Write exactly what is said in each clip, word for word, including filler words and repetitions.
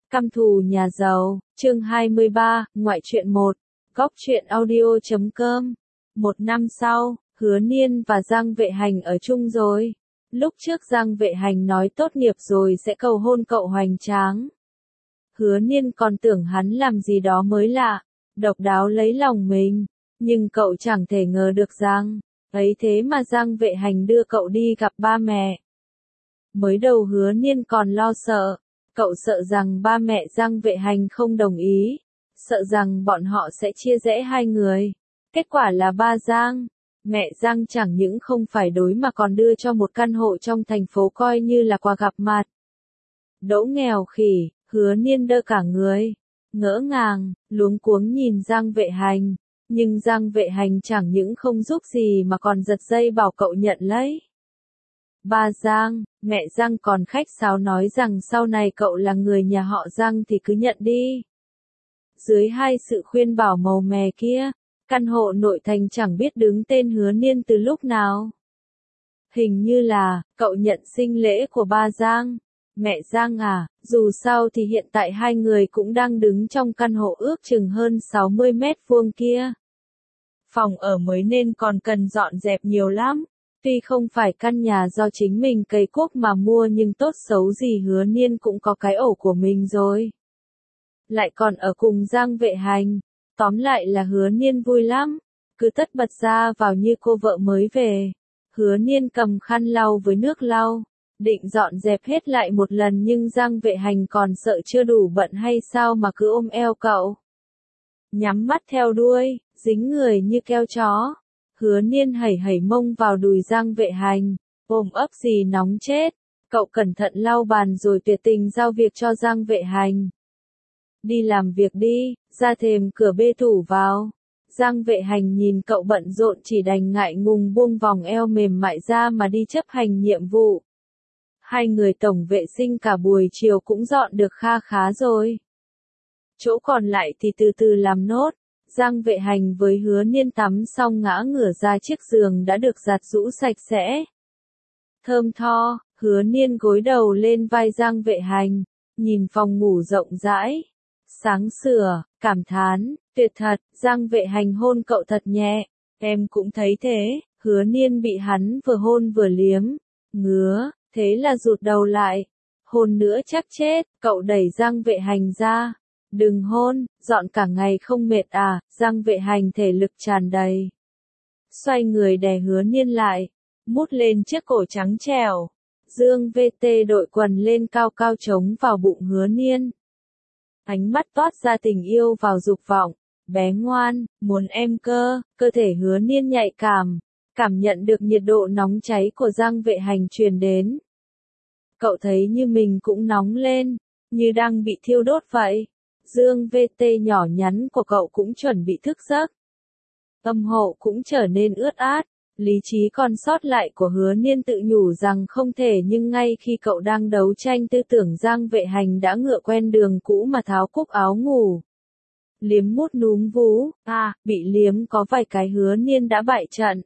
Căm thù nhà giàu, chương hai mươi ba, ngoại truyện một, góc truyện audio chấm com. Một năm sau, Hứa Niên và Giang Vệ Hành ở chung rồi. Lúc trước Giang Vệ Hành nói tốt nghiệp rồi sẽ cầu hôn cậu hoành tráng. Hứa Niên còn tưởng hắn làm gì đó mới lạ, độc đáo lấy lòng mình, nhưng cậu chẳng thể ngờ được rằng, ấy thế mà Giang Vệ Hành đưa cậu đi gặp ba mẹ. Mới đầu Hứa Niên còn lo sợ, cậu sợ rằng ba mẹ Giang Vệ Hành không đồng ý, sợ rằng bọn họ sẽ chia rẽ hai người. Kết quả là ba Giang, mẹ Giang chẳng những không phải đối mà còn đưa cho một căn hộ trong thành phố coi như là quà gặp mặt. Đỗ nghèo khỉ, Hứa Niên đơ cả người, ngỡ ngàng, luống cuống nhìn Giang Vệ Hành, nhưng Giang Vệ Hành chẳng những không giúp gì mà còn giật dây bảo cậu nhận lấy. Ba Giang, mẹ Giang còn khách sáo nói rằng sau này cậu là người nhà họ Giang thì cứ nhận đi. Dưới hai sự khuyên bảo màu mè kia, căn hộ nội thành chẳng biết đứng tên Hứa Niên từ lúc nào. Hình như là, cậu nhận sinh lễ của ba Giang. Mẹ Giang à, dù sao thì hiện tại hai người cũng đang đứng trong căn hộ ước chừng hơn sáu mươi mét vuông kia. Phòng ở mới nên còn cần dọn dẹp nhiều lắm. Tuy không phải căn nhà do chính mình cày cuốc mà mua nhưng tốt xấu gì Hứa Niên cũng có cái ổ của mình rồi. Lại còn ở cùng Giang Vệ Hành. Tóm lại là Hứa Niên vui lắm. Cứ tất bật ra vào như cô vợ mới về. Hứa Niên cầm khăn lau với nước lau. Định dọn dẹp hết lại một lần nhưng Giang Vệ Hành còn sợ chưa đủ bận hay sao mà cứ ôm eo cậu. Nhắm mắt theo đuôi, dính người như keo chó. Hứa Niên hẩy hẩy mông vào đùi Giang Vệ Hành, ôm ấp gì nóng chết. Cậu cẩn thận lau bàn rồi tuyệt tình giao việc cho Giang Vệ Hành. Đi làm việc đi, ra thềm cửa bê thủ vào. Giang Vệ Hành nhìn cậu bận rộn chỉ đành ngại ngùng buông vòng eo mềm mại ra mà đi chấp hành nhiệm vụ. Hai người tổng vệ sinh cả buổi chiều cũng dọn được kha khá rồi. Chỗ còn lại thì từ từ làm nốt. Giang Vệ Hành với Hứa Niên tắm xong ngã ngửa ra chiếc giường đã được giặt giũ sạch sẽ. Thơm tho, Hứa Niên gối đầu lên vai Giang Vệ Hành, nhìn phòng ngủ rộng rãi, sáng sủa, cảm thán, tuyệt thật. Giang Vệ Hành hôn cậu thật nhẹ, em cũng thấy thế. Hứa Niên bị hắn vừa hôn vừa liếm, ngứa, thế là rụt đầu lại. Hôn nữa chắc chết, cậu đẩy Giang Vệ Hành ra. Đừng hôn, dọn cả ngày không mệt à? Giang Vệ Hành thể lực tràn đầy. Xoay người đè Hứa Niên lại, mút lên chiếc cổ trắng trẻo. Dương vê tê đội quần lên cao cao trống vào bụng Hứa Niên. Ánh mắt toát ra tình yêu vào dục vọng. Bé ngoan, muốn em cơ. Cơ thể Hứa Niên nhạy cảm, cảm nhận được nhiệt độ nóng cháy của Giang Vệ Hành truyền đến. Cậu thấy như mình cũng nóng lên, như đang bị thiêu đốt vậy. Dương vê tê nhỏ nhắn của cậu cũng chuẩn bị thức giấc. Tâm hộ cũng trở nên ướt át, lý trí còn sót lại của Hứa Niên tự nhủ rằng không thể, nhưng ngay khi cậu đang đấu tranh tư tưởng Giang Vệ Hành đã ngựa quen đường cũ mà tháo cúc áo ngủ. Liếm mút núm vú, à, bị liếm có vài cái Hứa Niên đã bại trận.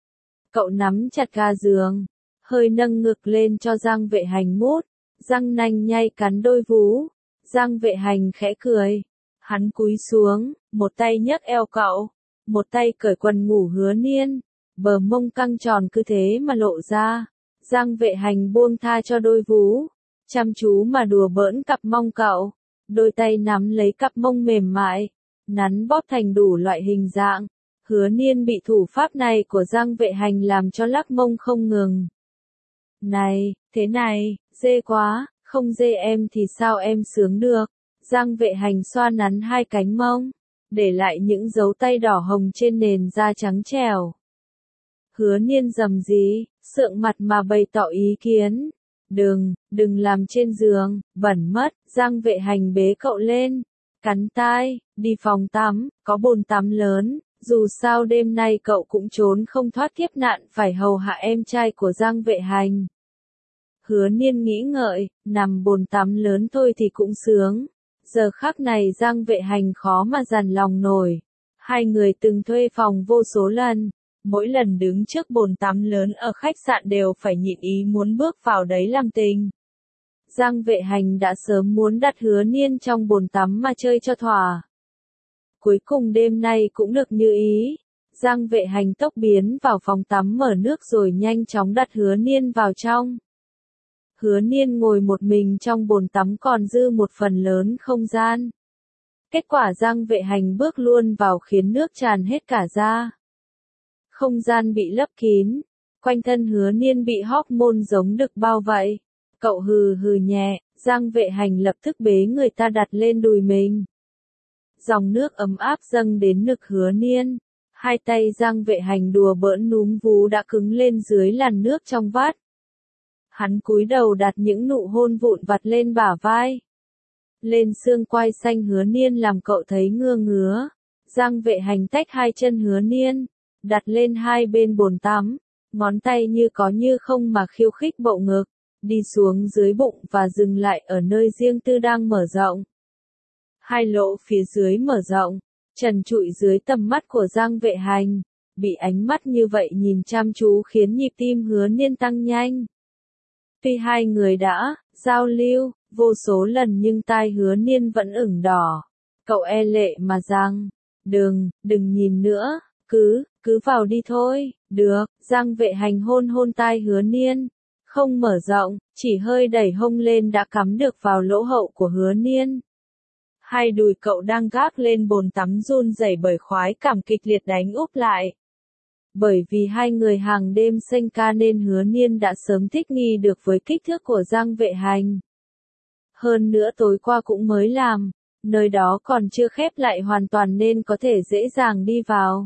Cậu nắm chặt ga giường, hơi nâng ngực lên cho Giang Vệ Hành mút, răng nanh nhai cắn đôi vú. Giang Vệ Hành khẽ cười. Hắn cúi xuống, một tay nhấc eo cậu, một tay cởi quần ngủ Hứa Niên. Bờ mông căng tròn cứ thế mà lộ ra. Giang Vệ Hành buông tha cho đôi vú, chăm chú mà đùa bỡn cặp mông cậu. Đôi tay nắm lấy cặp mông mềm mại, nắn bóp thành đủ loại hình dạng. Hứa Niên bị thủ pháp này của Giang Vệ Hành làm cho lắc mông không ngừng. Này, thế này, dê quá. Không dê em thì sao em sướng được. Giang Vệ Hành xoa nắn hai cánh mông, để lại những dấu tay đỏ hồng trên nền da trắng trẻo. Hứa Niên rầm rì, sượng mặt mà bày tỏ ý kiến. Đừng, đừng làm trên giường, bẩn mất. Giang Vệ Hành bế cậu lên, cắn tai, đi phòng tắm, có bồn tắm lớn. Dù sao đêm nay cậu cũng trốn không thoát kiếp nạn phải hầu hạ em trai của Giang Vệ Hành. Hứa Niên nghĩ ngợi, nằm bồn tắm lớn thôi thì cũng sướng. Giờ khắc này Giang Vệ Hành khó mà dằn lòng nổi. Hai người từng thuê phòng vô số lần. Mỗi lần đứng trước bồn tắm lớn ở khách sạn đều phải nhịn ý muốn bước vào đấy làm tình. Giang Vệ Hành đã sớm muốn đặt Hứa Niên trong bồn tắm mà chơi cho thỏa. Cuối cùng đêm nay cũng được như ý. Giang Vệ Hành tốc biến vào phòng tắm mở nước rồi nhanh chóng đặt Hứa Niên vào trong. Hứa Niên ngồi một mình trong bồn tắm còn dư một phần lớn không gian. Kết quả Giang Vệ Hành bước luôn vào khiến nước tràn hết cả ra. Không gian bị lấp kín, quanh thân Hứa Niên bị hormone giống đực bao vậy. Cậu hừ hừ nhẹ, Giang Vệ Hành lập tức bế người ta đặt lên đùi mình. Dòng nước ấm áp dâng đến ngực Hứa Niên. Hai tay Giang Vệ Hành đùa bỡn núm vú đã cứng lên dưới làn nước trong vắt. Hắn cúi đầu đặt những nụ hôn vụn vặt lên bả vai. Lên xương quai xanh Hứa Niên làm cậu thấy ngưa ngứa. Giang Vệ Hành tách hai chân Hứa Niên, đặt lên hai bên bồn tắm, ngón tay như có như không mà khiêu khích bộ ngực, đi xuống dưới bụng và dừng lại ở nơi riêng tư đang mở rộng. Hai lỗ phía dưới mở rộng, trần trụi dưới tầm mắt của Giang Vệ Hành, bị ánh mắt như vậy nhìn chăm chú khiến nhịp tim Hứa Niên tăng nhanh. Tuy hai người đã giao lưu vô số lần nhưng tai Hứa Niên vẫn ửng đỏ. Cậu e lệ mà rằng, đừng, đừng nhìn nữa, cứ, cứ vào đi thôi, được. Giang Vệ Hành hôn hôn tai Hứa Niên, không mở rộng, chỉ hơi đẩy hông lên đã cắm được vào lỗ hậu của Hứa Niên. Hai đùi cậu đang gác lên bồn tắm run rẩy bởi khoái cảm kịch liệt đánh úp lại. Bởi vì hai người hàng đêm sanh ca nên Hứa Niên đã sớm thích nghi được với kích thước của Giang Vệ Hành. Hơn nữa tối qua cũng mới làm, nơi đó còn chưa khép lại hoàn toàn nên có thể dễ dàng đi vào.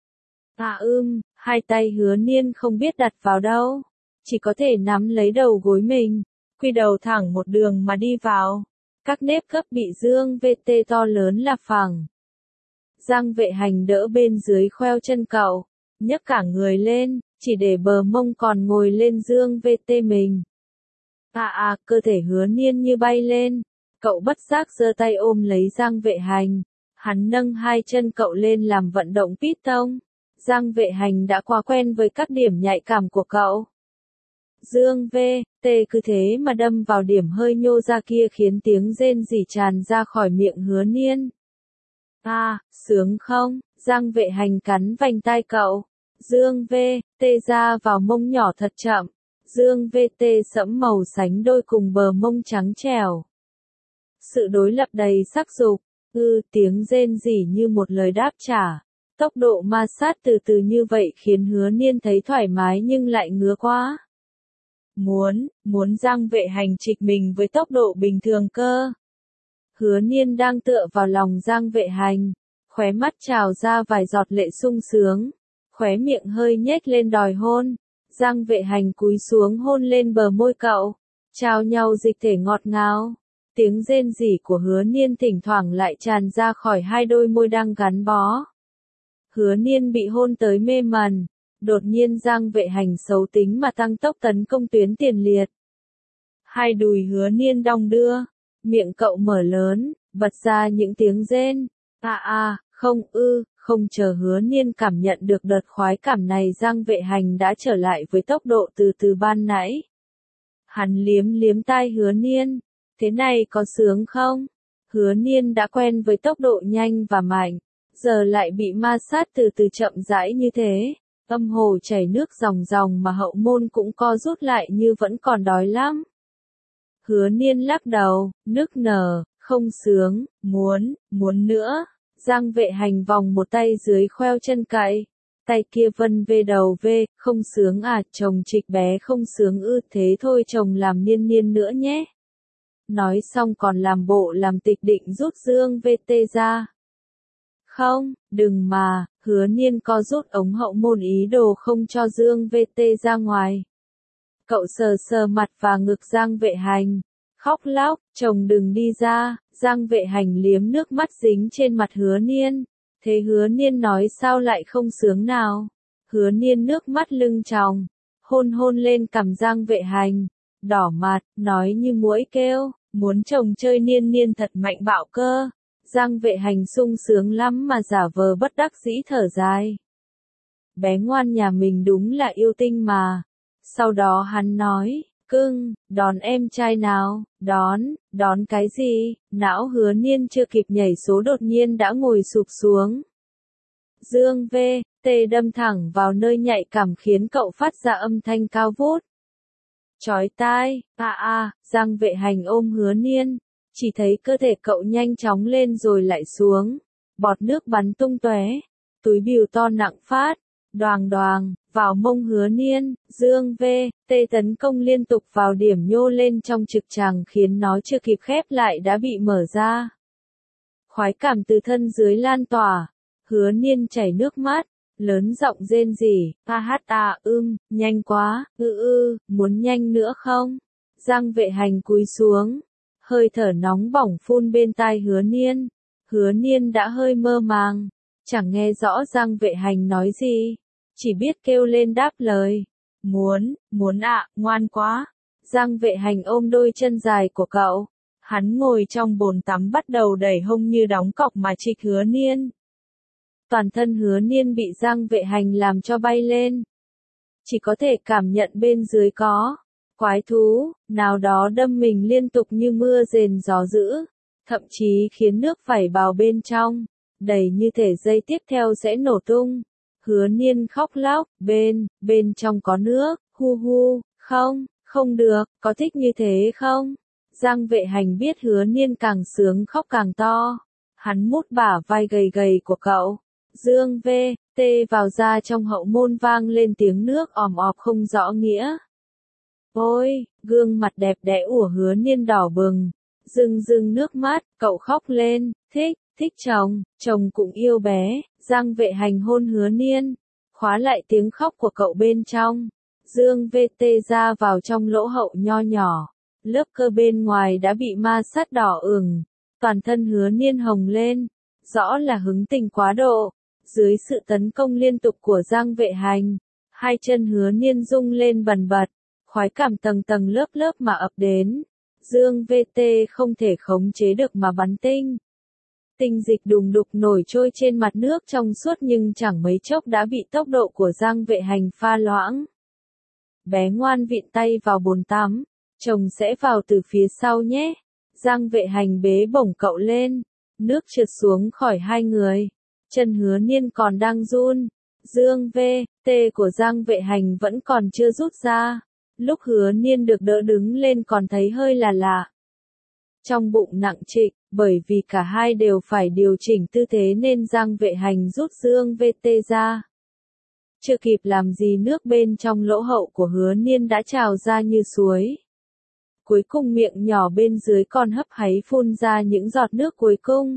À ưm, hai tay Hứa Niên không biết đặt vào đâu, chỉ có thể nắm lấy đầu gối mình, quy đầu thẳng một đường mà đi vào. Các nếp gấp bị Dương vê tê to lớn là phẳng. Giang Vệ Hành đỡ bên dưới khoeo chân cậu, nhấc cả người lên, chỉ để bờ mông còn ngồi lên Dương vê tê mình. À à, cơ thể Hứa Niên như bay lên, cậu bất giác giơ tay ôm lấy Giang Vệ Hành, hắn nâng hai chân cậu lên làm vận động piston. Giang Vệ Hành đã quá quen với các điểm nhạy cảm của cậu. Dương vê tê cứ thế mà đâm vào điểm hơi nhô ra kia khiến tiếng rên rỉ tràn ra khỏi miệng Hứa Niên. À, sướng không? Giang Vệ Hành cắn vành tai cậu. Dương vê tê ra vào mông nhỏ thật chậm. Dương vê tê sẫm màu sánh đôi cùng bờ mông trắng trẻo. Sự đối lập đầy sắc dục. Ư, tiếng rên rỉ như một lời đáp trả. Tốc độ ma sát từ từ như vậy khiến Hứa Niên thấy thoải mái nhưng lại ngứa quá. Muốn, muốn Giang Vệ Hành trịch mình với tốc độ bình thường cơ. Hứa Niên đang tựa vào lòng Giang Vệ Hành, khóe mắt trào ra vài giọt lệ sung sướng, khóe miệng hơi nhếch lên đòi hôn. Giang Vệ Hành cúi xuống hôn lên bờ môi cậu, trao nhau dịch thể ngọt ngào. Tiếng rên rỉ của Hứa Niên thỉnh thoảng lại tràn ra khỏi hai đôi môi đang gắn bó. Hứa Niên bị hôn tới mê mẩn. Đột nhiên Giang Vệ Hành xấu tính mà tăng tốc tấn công tuyến tiền liệt. Hai đùi Hứa Niên đong đưa, miệng cậu mở lớn, bật ra những tiếng rên. À à, không ư, không chờ Hứa Niên cảm nhận được đợt khoái cảm này Giang Vệ Hành đã trở lại với tốc độ từ từ ban nãy. Hắn liếm liếm tai Hứa Niên, thế này có sướng không? Hứa Niên đã quen với tốc độ nhanh và mạnh, giờ lại bị ma sát từ từ chậm rãi như thế. Âm hồ chảy nước ròng ròng mà hậu môn cũng co rút lại như vẫn còn đói lắm. Hứa Niên lắc đầu, nức nở, không sướng, muốn, muốn nữa. Giang Vệ Hành vòng một tay dưới khoeo chân cậy, tay kia vân về đầu về, không sướng à, chồng trịch bé không sướng ư, thế thôi chồng làm Niên Niên nữa nhé. Nói xong còn làm bộ làm tịch định rút Dương vê tê ra. Không, đừng mà, Hứa Niên co rút ống hậu môn ý đồ không cho Dương vê tê ra ngoài. Cậu sờ sờ mặt và ngực Giang Vệ Hành, khóc lóc, chồng đừng đi ra. Giang Vệ Hành liếm nước mắt dính trên mặt Hứa Niên. Thế Hứa Niên nói sao lại không sướng nào? Hứa Niên nước mắt lưng tròng, hôn hôn lên cằm Giang Vệ Hành, đỏ mặt, nói như muỗi kêu, muốn chồng chơi Niên Niên thật mạnh bạo cơ. Giang Vệ Hành sung sướng lắm mà giả vờ bất đắc dĩ thở dài. Bé ngoan nhà mình đúng là yêu tinh mà. Sau đó hắn nói, cưng, đón em trai nào, đón, đón cái gì, não Hứa Niên chưa kịp nhảy số đột nhiên đã ngồi sụp xuống. Dương V, T đâm thẳng vào nơi nhạy cảm khiến cậu phát ra âm thanh cao vút. Chói tai, a a, Giang Vệ Hành ôm Hứa Niên, chỉ thấy cơ thể cậu nhanh chóng lên rồi lại xuống, bọt nước bắn tung tóe, túi bìu to nặng phát, đoàng đoàng, vào mông Hứa Niên, Dương V, T tấn công liên tục vào điểm nhô lên trong trực tràng khiến nó chưa kịp khép lại đã bị mở ra. Khoái cảm từ thân dưới lan tỏa, Hứa Niên chảy nước mắt, lớn giọng rên rỉ, a hát a ưm, nhanh quá, ư ư, muốn nhanh nữa không? Giang Vệ Hành cúi xuống, hơi thở nóng bỏng phun bên tai Hứa Niên. Hứa Niên đã hơi mơ màng, chẳng nghe rõ Giang Vệ Hành nói gì, chỉ biết kêu lên đáp lời. Muốn, muốn ạ, ngoan quá. Giang Vệ Hành ôm đôi chân dài của cậu, hắn ngồi trong bồn tắm bắt đầu đẩy hông như đóng cọc mà trịch Hứa Niên. Toàn thân Hứa Niên bị Giang Vệ Hành làm cho bay lên. Chỉ có thể cảm nhận bên dưới có quái thú nào đó đâm mình liên tục như mưa rền gió dữ, thậm chí khiến nước vẩy vào bên trong, đầy như thể giây tiếp theo sẽ nổ tung. Hứa Niên khóc lóc, bên, bên trong có nước, hu hu, không, không được, có thích như thế không? Giang Vệ Hành biết Hứa Niên càng sướng khóc càng to. Hắn mút bả vai gầy gầy của cậu. Dương V, T vào ra trong hậu môn vang lên tiếng nước òm ọp không rõ nghĩa. Ôi, gương mặt đẹp đẽ của Hứa Niên đỏ bừng, rưng rưng nước mắt, cậu khóc lên, thích, thích chồng, chồng cũng yêu bé. Giang Vệ Hành hôn Hứa Niên, khóa lại tiếng khóc của cậu bên trong. Dương V T ra vào trong lỗ hậu nho nhỏ, lớp cơ bên ngoài đã bị ma sát đỏ ửng, toàn thân Hứa Niên hồng lên, rõ là hứng tình quá độ. Dưới sự tấn công liên tục của Giang Vệ Hành, hai chân Hứa Niên rung lên bần bật, khoái cảm tầng tầng lớp lớp mà ập đến. Dương vê tê không thể khống chế được mà bắn tinh. Tinh dịch đùng đục nổi trôi trên mặt nước trong suốt nhưng chẳng mấy chốc đã bị tốc độ của Giang Vệ Hành pha loãng. Bé ngoan vịn tay vào bồn tắm, chồng sẽ vào từ phía sau nhé. Giang Vệ Hành bế bổng cậu lên, nước trượt xuống khỏi hai người. Chân Hứa Niên còn đang run, Dương vê tê của Giang Vệ Hành vẫn còn chưa rút ra. Lúc Hứa Niên được đỡ đứng lên còn thấy hơi là lạ. Trong bụng nặng trịch, bởi vì cả hai đều phải điều chỉnh tư thế nên Giang Vệ Hành rút Dương vê tê ra. Chưa kịp làm gì nước bên trong lỗ hậu của Hứa Niên đã trào ra như suối. Cuối cùng miệng nhỏ bên dưới còn hấp háy phun ra những giọt nước cuối cùng.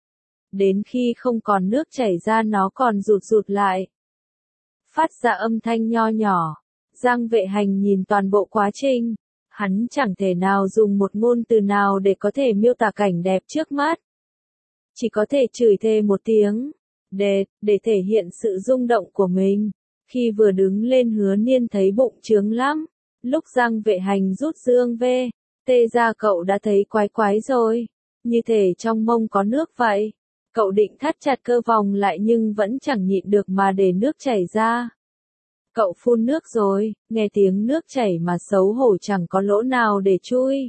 Đến khi không còn nước chảy ra nó còn rụt rụt lại. Phát ra âm thanh nho nhỏ. Giang Vệ Hành nhìn toàn bộ quá trình. Hắn chẳng thể nào dùng một ngôn từ nào để có thể miêu tả cảnh đẹp trước mắt. Chỉ có thể chửi thề một tiếng. Để, để thể hiện sự rung động của mình. Khi vừa đứng lên Hứa Niên thấy bụng trướng lắm. Lúc Giang Vệ Hành rút Dương vê tê ra cậu đã thấy quái quái rồi. Như thể trong mông có nước vậy. Cậu định thắt chặt cơ vòng lại nhưng vẫn chẳng nhịn được mà để nước chảy ra. Cậu phun nước rồi, nghe tiếng nước chảy mà xấu hổ chẳng có lỗ nào để chui.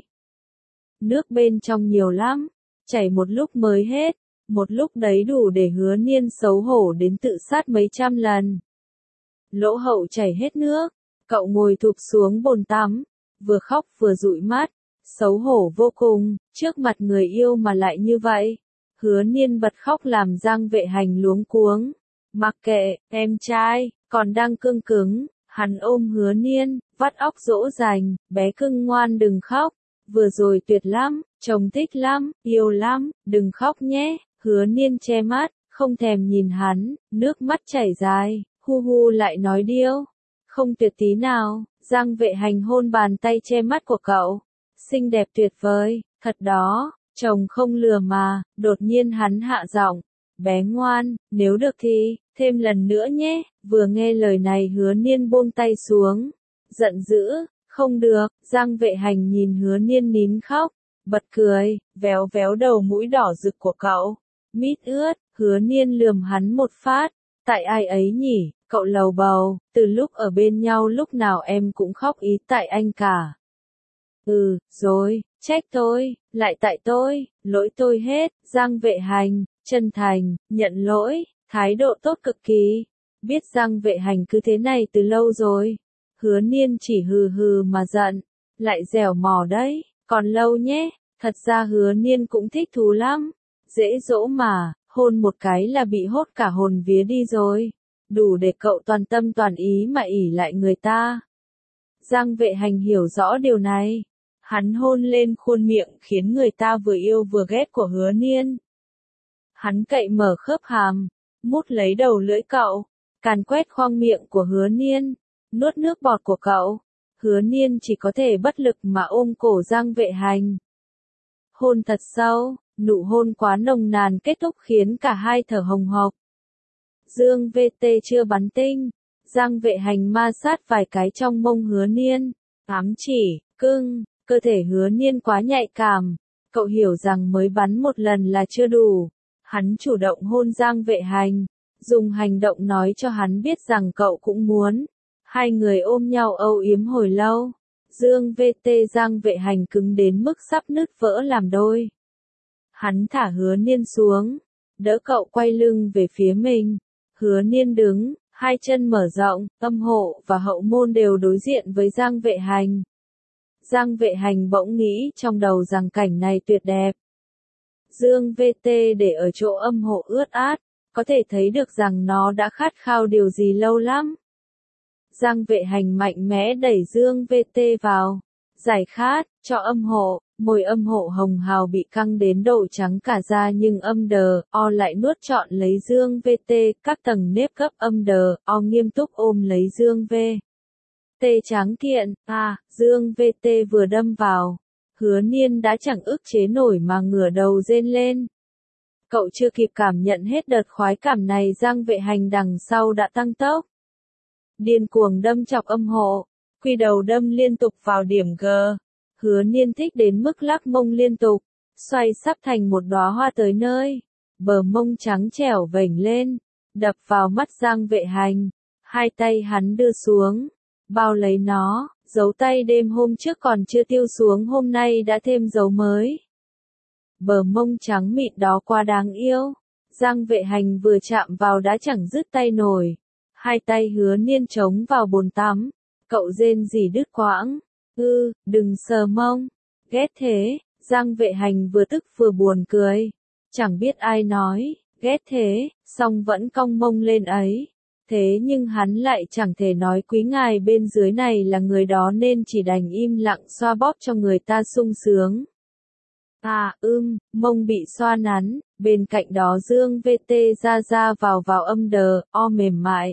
Nước bên trong nhiều lắm, chảy một lúc mới hết, một lúc đấy đủ để Hứa Niên xấu hổ đến tự sát mấy trăm lần. Lỗ hậu chảy hết nước, cậu ngồi thụp xuống bồn tắm, vừa khóc vừa dụi mắt, xấu hổ vô cùng, trước mặt người yêu mà lại như vậy. Hứa Niên bật khóc làm Giang Vệ Hành luống cuống. Mặc kệ, em trai, còn đang cương cứng, hắn ôm Hứa Niên, vắt óc dỗ dành, bé cưng ngoan đừng khóc, vừa rồi tuyệt lắm, chồng thích lắm, yêu lắm, đừng khóc nhé. Hứa Niên che mắt, không thèm nhìn hắn, nước mắt chảy dài, hu hu lại nói điêu, không tuyệt tí nào. Giang Vệ Hành hôn bàn tay che mắt của cậu, xinh đẹp tuyệt vời, thật đó. Chồng không lừa mà, đột nhiên hắn hạ giọng, bé ngoan, nếu được thì, thêm lần nữa nhé. Vừa nghe lời này Hứa Niên buông tay xuống, giận dữ, không được. Giang Vệ Hành nhìn Hứa Niên nín khóc, bật cười, véo véo đầu mũi đỏ rực của cậu, mít ướt. Hứa Niên lườm hắn một phát, tại ai ấy nhỉ, cậu lầu bầu, từ lúc ở bên nhau lúc nào em cũng khóc ý tại anh cả. Ừ, rồi, trách tôi, lại tại tôi, lỗi tôi hết, Giang Vệ Hành, chân thành, nhận lỗi, thái độ tốt cực kỳ. Biết Giang Vệ Hành cứ thế này từ lâu rồi. Hứa Niên chỉ hừ hừ mà giận, lại dẻo mỏ đấy, còn lâu nhé, thật ra Hứa Niên cũng thích thú lắm, dễ dỗ mà, hôn một cái là bị hốt cả hồn vía đi rồi, đủ để cậu toàn tâm toàn ý mà ỷ lại người ta. Giang Vệ Hành hiểu rõ điều này, hắn hôn lên khuôn miệng khiến người ta vừa yêu vừa ghét của Hứa Niên. Hắn cậy mở khớp hàm, mút lấy đầu lưỡi cậu, càn quét khoang miệng của Hứa Niên, nuốt nước bọt của cậu. Hứa Niên chỉ có thể bất lực mà ôm cổ Giang Vệ Hành. Hôn thật sâu, nụ hôn quá nồng nàn kết thúc khiến cả hai thở hồng hộc. Dương vê tê chưa bắn tinh, Giang Vệ Hành ma sát vài cái trong mông Hứa Niên, ám chỉ, cưng, cơ thể Hứa Niên quá nhạy cảm, cậu hiểu rằng mới bắn một lần là chưa đủ. Hắn chủ động hôn Giang Vệ Hành, dùng hành động nói cho hắn biết rằng cậu cũng muốn. Hai người ôm nhau âu yếm hồi lâu. Dương vê tê Giang Vệ Hành cứng đến mức sắp nứt vỡ làm đôi. Hắn thả Hứa Niên xuống, đỡ cậu quay lưng về phía mình. Hứa Niên đứng, hai chân mở rộng, âm hộ và hậu môn đều đối diện với Giang Vệ Hành. Giang Vệ Hành bỗng nghĩ trong đầu rằng cảnh này tuyệt đẹp. Dương vê tê để ở chỗ âm hộ ướt át, có thể thấy được rằng nó đã khát khao điều gì lâu lắm. Giang Vệ Hành mạnh mẽ đẩy Dương vê tê vào, giải khát, cho âm hộ, môi âm hộ hồng hào bị căng đến độ trắng cả da nhưng âm đờ, o lại nuốt trọn lấy Dương vê tê, các tầng nếp gấp âm đờ, o nghiêm túc ôm lấy Dương vê tê tráng kiện, à, Dương vê tê vừa đâm vào. Hứa Niên đã chẳng ức chế nổi mà ngửa đầu rên lên. Cậu chưa kịp cảm nhận hết đợt khoái cảm này Giang Vệ Hành đằng sau đã tăng tốc. Điên cuồng đâm chọc âm hộ, quy đầu đâm liên tục vào điểm G. Hứa Niên thích đến mức lắc mông liên tục, xoay sắp thành một đóa hoa tới nơi. Bờ mông trắng trẻo vểnh lên, đập vào mắt Giang Vệ Hành. Hai tay hắn đưa xuống, bao lấy nó, dấu tay đêm hôm trước còn chưa tiêu xuống hôm nay đã thêm dấu mới. Bờ mông trắng mịn đó quá đáng yêu. Giang Vệ Hành vừa chạm vào đã chẳng dứt tay nổi. Hai tay Hứa Niên chống vào bồn tắm. Cậu rên rỉ đứt quãng. Ư, đừng sờ mông. Ghét thế. Giang Vệ Hành vừa tức vừa buồn cười. Chẳng biết ai nói, ghét thế, song vẫn cong mông lên ấy. Thế nhưng hắn lại chẳng thể nói quý ngài bên dưới này là người đó nên chỉ đành im lặng xoa bóp cho người ta sung sướng. À, ưm, mông bị xoa nắn, bên cạnh đó Dương vê tê ra ra vào vào âm đờ, o mềm mại.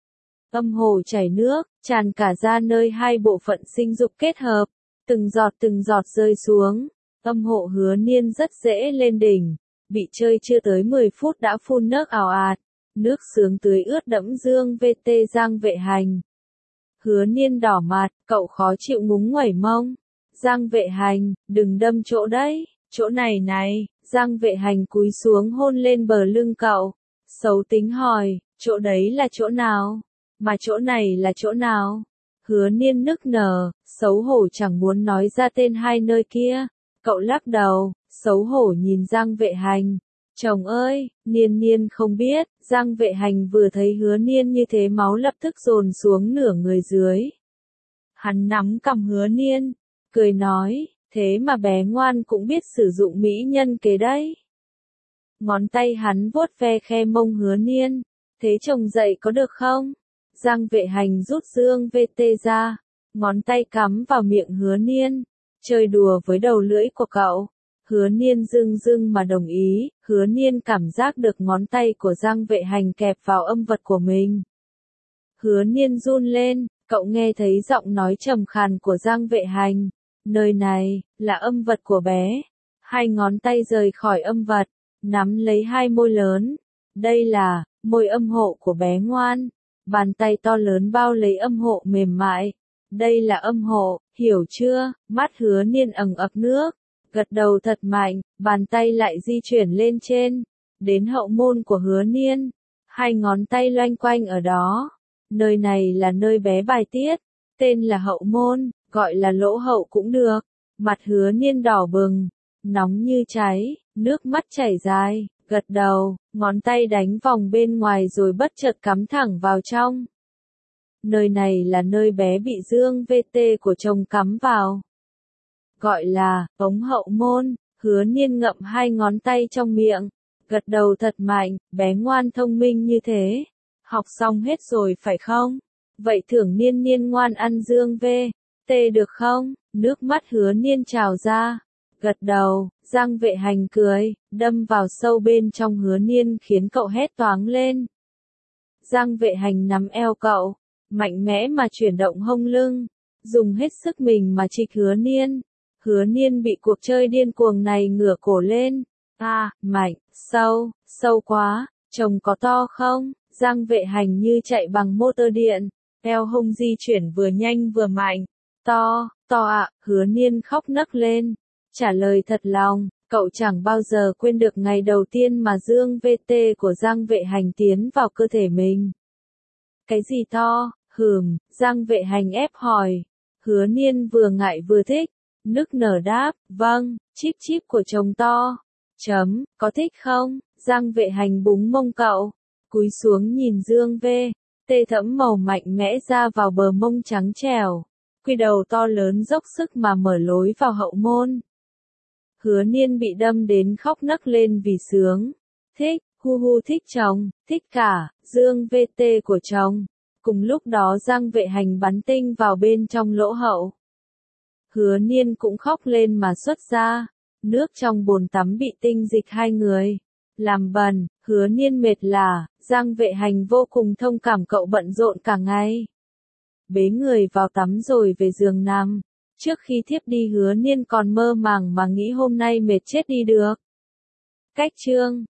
Âm hồ chảy nước, tràn cả ra nơi hai bộ phận sinh dục kết hợp, từng giọt từng giọt rơi xuống. Âm hộ Hứa Niên rất dễ lên đỉnh, bị chơi chưa tới mười phút đã phun nước ào ạt, nước sướng tưới ướt đẫm Dương vê tê Giang Vệ Hành. Hứa Niên đỏ mặt, cậu khó chịu ngúng nguẩy mông. Giang Vệ Hành, đừng đâm chỗ đấy, chỗ này này. Giang Vệ Hành cúi xuống hôn lên bờ lưng cậu, xấu tính hỏi, chỗ đấy là chỗ nào? Mà chỗ này là chỗ nào? Hứa Niên nức nở, xấu hổ chẳng muốn nói ra tên hai nơi kia. Cậu lắc đầu, xấu hổ nhìn Giang Vệ Hành. Chồng ơi, Niên Niên không biết. Giang Vệ Hành vừa thấy Hứa Niên như thế máu lập tức dồn xuống nửa người dưới. Hắn nắm cằm Hứa Niên, cười nói, thế mà bé ngoan cũng biết sử dụng mỹ nhân kế đấy. Ngón tay hắn vuốt ve khe mông Hứa Niên, thế chồng dậy có được không? Giang Vệ Hành rút Dương vê tê ra, ngón tay cắm vào miệng Hứa Niên, chơi đùa với đầu lưỡi của cậu. Hứa Niên dưng dưng mà đồng ý, Hứa Niên cảm giác được ngón tay của Giang Vệ Hành kẹp vào âm vật của mình. Hứa Niên run lên, cậu nghe thấy giọng nói trầm khàn của Giang Vệ Hành. Nơi này, là âm vật của bé. Hai ngón tay rời khỏi âm vật, nắm lấy hai môi lớn. Đây là, môi âm hộ của bé ngoan. Bàn tay to lớn bao lấy âm hộ mềm mại. Đây là âm hộ, hiểu chưa? Mắt Hứa Niên ẩn ực nước. Gật đầu thật mạnh, bàn tay lại di chuyển lên trên. Đến hậu môn của Hứa Niên. Hai ngón tay loanh quanh ở đó. Nơi này là nơi bé bài tiết. Tên là hậu môn, gọi là lỗ hậu cũng được. Mặt hứa niên đỏ bừng, nóng như cháy, nước mắt chảy dài, gật đầu, ngón tay đánh vòng bên ngoài rồi bất chợt cắm thẳng vào trong. Nơi này là nơi bé bị Dương vê tê của chồng cắm vào. Gọi là, ống hậu môn, hứa niên ngậm hai ngón tay trong miệng, gật đầu thật mạnh, bé ngoan thông minh như thế. Học xong hết rồi phải không? Vậy thưởng niên niên ngoan ăn Dương vê tê được không? Nước mắt hứa niên trào ra. Gật đầu, Giang Vệ Hành cười, đâm vào sâu bên trong hứa niên khiến cậu hét toáng lên. Giang Vệ Hành nắm eo cậu, mạnh mẽ mà chuyển động hông lưng, dùng hết sức mình mà chích hứa niên. Hứa niên bị cuộc chơi điên cuồng này ngửa cổ lên. À, mạnh, sâu, sâu quá, chồng có to không? Giang Vệ Hành như chạy bằng motor điện, eo hông di chuyển vừa nhanh vừa mạnh. To, to ạ, à, hứa niên khóc nấc lên. Trả lời thật lòng, cậu chẳng bao giờ quên được ngày đầu tiên mà Dương vê tê của Giang Vệ Hành tiến vào cơ thể mình. Cái gì to? Hừm, Giang Vệ Hành ép hỏi. Hứa niên vừa ngại vừa thích, nức nở đáp, vâng, chíp chíp của chồng to. Chấm, có thích không? Giang Vệ Hành búng mông cậu, cúi xuống nhìn Dương vê tê thẫm màu mạnh mẽ ra vào bờ mông trắng trẻo, quy đầu to lớn dốc sức mà mở lối vào hậu môn. Hứa niên bị đâm đến khóc nấc lên vì sướng. Thích, hu hu thích chồng, thích cả, Dương vê tê của chồng. Cùng lúc đó Giang Vệ Hành bắn tinh vào bên trong lỗ hậu. Hứa niên cũng khóc lên mà xuất ra. Nước trong bồn tắm bị tinh dịch hai người làm bẩn, hứa niên mệt lả, Giang Vệ Hành vô cùng thông cảm cậu bận rộn cả ngày. Bế người vào tắm rồi về giường nằm. Trước khi thiếp đi hứa niên còn mơ màng mà nghĩ hôm nay mệt chết đi được. Cách chương